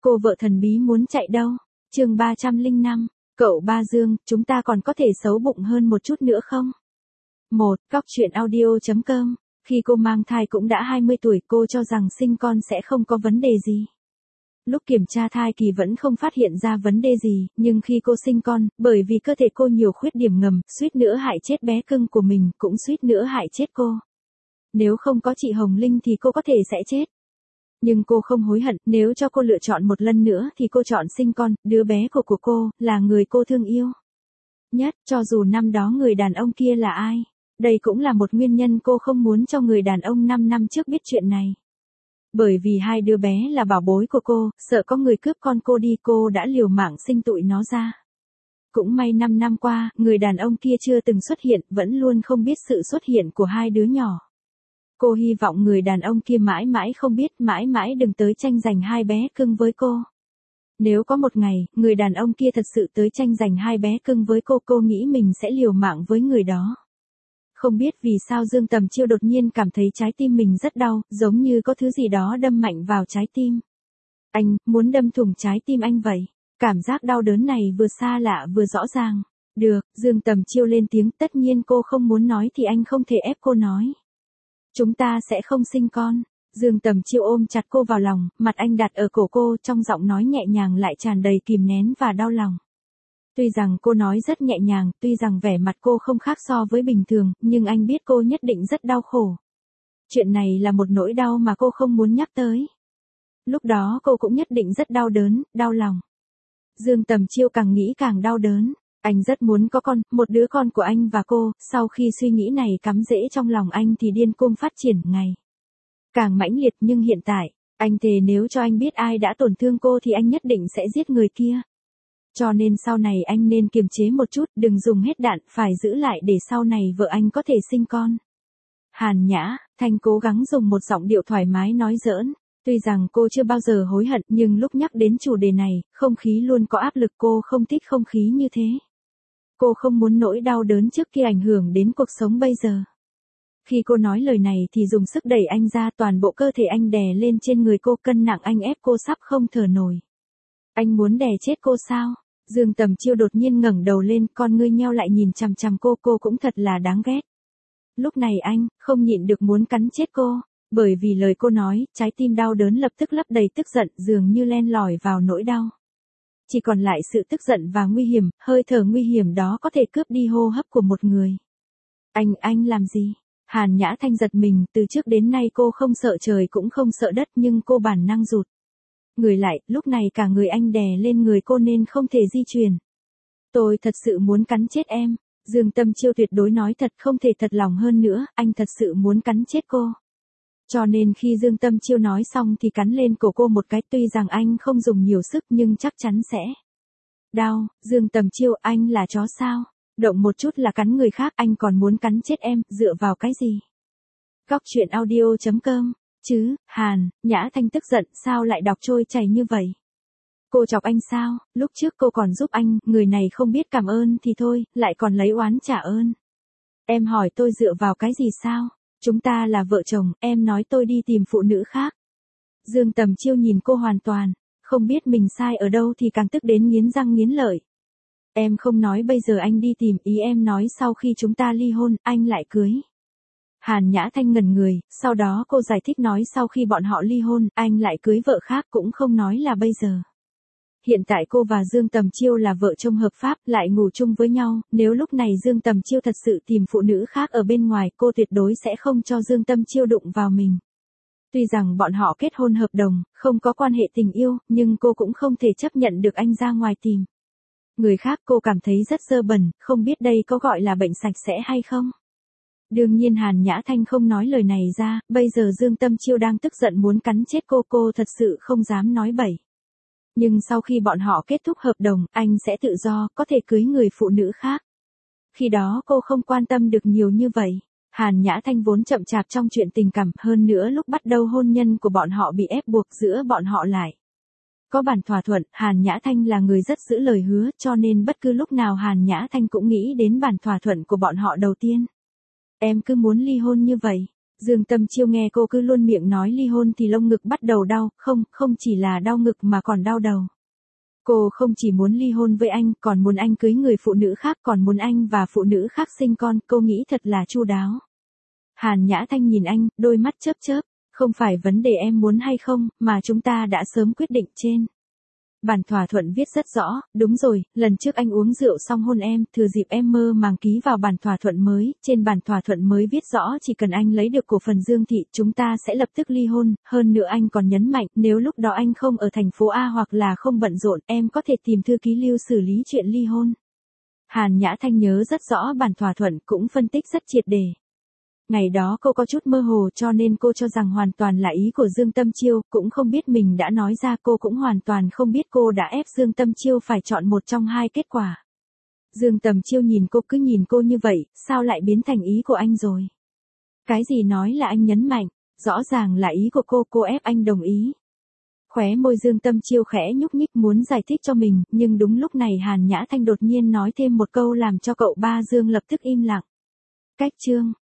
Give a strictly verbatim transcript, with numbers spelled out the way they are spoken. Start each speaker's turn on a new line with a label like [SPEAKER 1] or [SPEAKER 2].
[SPEAKER 1] Cô vợ thần bí muốn chạy đâu? Chương ba trăm lẻ năm, cậu Ba Dương, chúng ta còn có thể xấu bụng hơn một chút nữa không? một. Góc truyện audio chấm com. Khi cô mang thai cũng đã hai mươi tuổi, cô cho rằng sinh con sẽ không có vấn đề gì. Lúc kiểm tra thai kỳ vẫn không phát hiện ra vấn đề gì, nhưng khi cô sinh con, bởi vì cơ thể cô nhiều khuyết điểm ngầm, suýt nữa hại chết bé cưng của mình, cũng suýt nữa hại chết cô. Nếu không có chị Hồng Linh thì cô có thể sẽ chết. Nhưng cô không hối hận, nếu cho cô lựa chọn một lần nữa thì cô chọn sinh con, đứa bé của của cô, là người cô thương yêu nhất, cho dù năm đó người đàn ông kia là ai. Đây cũng là một nguyên nhân cô không muốn cho người đàn ông năm năm trước biết chuyện này. Bởi vì hai đứa bé là bảo bối của cô, sợ có người cướp con cô đi, cô đã liều mạng sinh tụi nó ra. Cũng may năm năm qua, người đàn ông kia chưa từng xuất hiện, vẫn luôn không biết sự xuất hiện của hai đứa nhỏ. Cô hy vọng người đàn ông kia mãi mãi không biết, mãi mãi đừng tới tranh giành hai bé cưng với cô. Nếu có một ngày, người đàn ông kia thật sự tới tranh giành hai bé cưng với cô, cô nghĩ mình sẽ liều mạng với người đó. Không biết vì sao Dương Tầm Chiêu đột nhiên cảm thấy trái tim mình rất đau, giống như có thứ gì đó đâm mạnh vào trái tim. Anh, muốn đâm thủng trái tim anh vậy. Cảm giác đau đớn này vừa xa lạ vừa rõ ràng. Được, Dương Tầm Chiêu lên tiếng, tất nhiên cô không muốn nói thì anh không thể ép cô nói. Chúng ta sẽ không sinh con. Dương Tầm Chiêu ôm chặt cô vào lòng, mặt anh đặt ở cổ cô, trong giọng nói nhẹ nhàng lại tràn đầy kìm nén và đau lòng. Tuy rằng cô nói rất nhẹ nhàng, tuy rằng vẻ mặt cô không khác so với bình thường, nhưng anh biết cô nhất định rất đau khổ. Chuyện này là một nỗi đau mà cô không muốn nhắc tới. Lúc đó cô cũng nhất định rất đau đớn, đau lòng. Dương Tầm Chiêu càng nghĩ càng đau đớn. Anh rất muốn có con, một đứa con của anh và cô, sau khi suy nghĩ này cắm rễ trong lòng anh thì điên cuồng phát triển ngày càng mãnh liệt, nhưng hiện tại, anh thề nếu cho anh biết ai đã tổn thương cô thì anh nhất định sẽ giết người kia. Cho nên sau này anh nên kiềm chế một chút, đừng dùng hết đạn, phải giữ lại để sau này vợ anh có thể sinh con. Hàn Nhã Thanh cố gắng dùng một giọng điệu thoải mái nói giỡn. Tuy rằng cô chưa bao giờ hối hận, nhưng lúc nhắc đến chủ đề này, không khí luôn có áp lực, cô không thích không khí như thế. Cô không muốn nỗi đau đớn trước kia ảnh hưởng đến cuộc sống bây giờ. Khi cô nói lời này thì dùng sức đẩy anh ra, toàn bộ cơ thể anh đè lên trên người cô, cân nặng anh ép cô sắp không thở nổi. Anh muốn đè chết cô sao? Dương Tầm Chiêu đột nhiên ngẩng đầu lên, con ngươi nheo lại nhìn chằm chằm cô, cô cũng thật là đáng ghét. Lúc này anh, không nhịn được muốn cắn chết cô, bởi vì lời cô nói, trái tim đau đớn lập tức lấp đầy tức giận, dường như len lỏi vào nỗi đau. Chỉ còn lại sự tức giận và nguy hiểm, hơi thở nguy hiểm đó có thể cướp đi hô hấp của một người. Anh, anh làm gì? Hàn Nhã Thanh giật mình, từ trước đến nay cô không sợ trời cũng không sợ đất, nhưng cô bản năng rụt người lại, lúc này cả người anh đè lên người cô nên không thể di chuyển. Tôi thật sự muốn cắn chết em. Dương Tầm Chiêu tuyệt đối nói thật, không thể thật lòng hơn nữa, anh thật sự muốn cắn chết cô. Cho nên khi Dương Tầm Chiêu nói xong thì cắn lên cổ cô một cái, tuy rằng anh không dùng nhiều sức nhưng chắc chắn sẽ đau. Dương Tầm Chiêu, anh là chó sao? Động một chút là cắn người khác, anh còn muốn cắn chết em, dựa vào cái gì? Góc truyện audio chấm com. Chứ, Hàn Nhã Thanh tức giận, sao lại đọc trôi chảy như vậy? Cô chọc anh sao? Lúc trước cô còn giúp anh, người này không biết cảm ơn thì thôi, lại còn lấy oán trả ơn. Em hỏi tôi dựa vào cái gì sao? Chúng ta là vợ chồng, em nói tôi đi tìm phụ nữ khác. Dương Tầm Chiêu nhìn cô hoàn toàn không biết mình sai ở đâu thì càng tức đến nghiến răng nghiến lợi. Em không nói bây giờ anh đi tìm, ý em nói sau khi chúng ta ly hôn, anh lại cưới. Hàn Nhã Thanh ngẩn người, sau đó cô giải thích nói sau khi bọn họ ly hôn, anh lại cưới vợ khác, cũng không nói là bây giờ. Hiện tại cô và Dương Tầm Chiêu là vợ chồng hợp pháp, lại ngủ chung với nhau, nếu lúc này Dương Tầm Chiêu thật sự tìm phụ nữ khác ở bên ngoài, cô tuyệt đối sẽ không cho Dương Tầm Chiêu đụng vào mình. Tuy rằng bọn họ kết hôn hợp đồng, không có quan hệ tình yêu, nhưng cô cũng không thể chấp nhận được anh ra ngoài tìm người khác, cô cảm thấy rất dơ bẩn, không biết đây có gọi là bệnh sạch sẽ hay không? Đương nhiên Hàn Nhã Thanh không nói lời này ra, bây giờ Dương Tầm Chiêu đang tức giận muốn cắn chết cô, cô thật sự không dám nói bậy. Nhưng sau khi bọn họ kết thúc hợp đồng, anh sẽ tự do, có thể cưới người phụ nữ khác. Khi đó cô không quan tâm được nhiều như vậy. Hàn Nhã Thanh vốn chậm chạp trong chuyện tình cảm, hơn nữa lúc bắt đầu hôn nhân của bọn họ bị ép buộc, giữa bọn họ lại có bản thỏa thuận. Hàn Nhã Thanh là người rất giữ lời hứa, cho nên bất cứ lúc nào Hàn Nhã Thanh cũng nghĩ đến bản thỏa thuận của bọn họ đầu tiên. Em cứ muốn ly hôn như vậy. Dương Tâm Chiêu nghe cô cứ luôn miệng nói ly hôn thì lông ngực bắt đầu đau, không, không chỉ là đau ngực mà còn đau đầu. Cô không chỉ muốn ly hôn với anh, còn muốn anh cưới người phụ nữ khác, còn muốn anh và phụ nữ khác sinh con, cô nghĩ thật là chu đáo. Hàn Nhã Thanh nhìn anh, đôi mắt chớp chớp, không phải vấn đề em muốn hay không, mà chúng ta đã sớm quyết định trên. Bản thỏa thuận viết rất rõ, đúng rồi, lần trước anh uống rượu xong hôn em, thừa dịp em mơ màng ký vào bản thỏa thuận mới, trên bản thỏa thuận mới viết rõ chỉ cần anh lấy được cổ phần Dương Thị, chúng ta sẽ lập tức ly hôn, hơn nữa anh còn nhấn mạnh, nếu lúc đó anh không ở thành phố A hoặc là không bận rộn, em có thể tìm thư ký Lưu xử lý chuyện ly hôn. Hàn Nhã Thanh nhớ rất rõ bản thỏa thuận, cũng phân tích rất triệt để. Ngày đó cô có chút mơ hồ cho nên cô cho rằng hoàn toàn là ý của Dương Tâm Chiêu, cũng không biết mình đã nói ra, cô cũng hoàn toàn không biết cô đã ép Dương Tâm Chiêu phải chọn một trong hai kết quả. Dương Tâm Chiêu nhìn cô cứ nhìn cô như vậy, sao lại biến thành ý của anh rồi? Cái gì nói là anh nhấn mạnh, rõ ràng là ý của cô, cô ép anh đồng ý. Khóe môi Dương Tâm Chiêu khẽ nhúc nhích muốn giải thích cho mình, nhưng đúng lúc này Hàn Nhã Thanh đột nhiên nói thêm một câu làm cho cậu ba Dương lập tức im lặng. Cách chương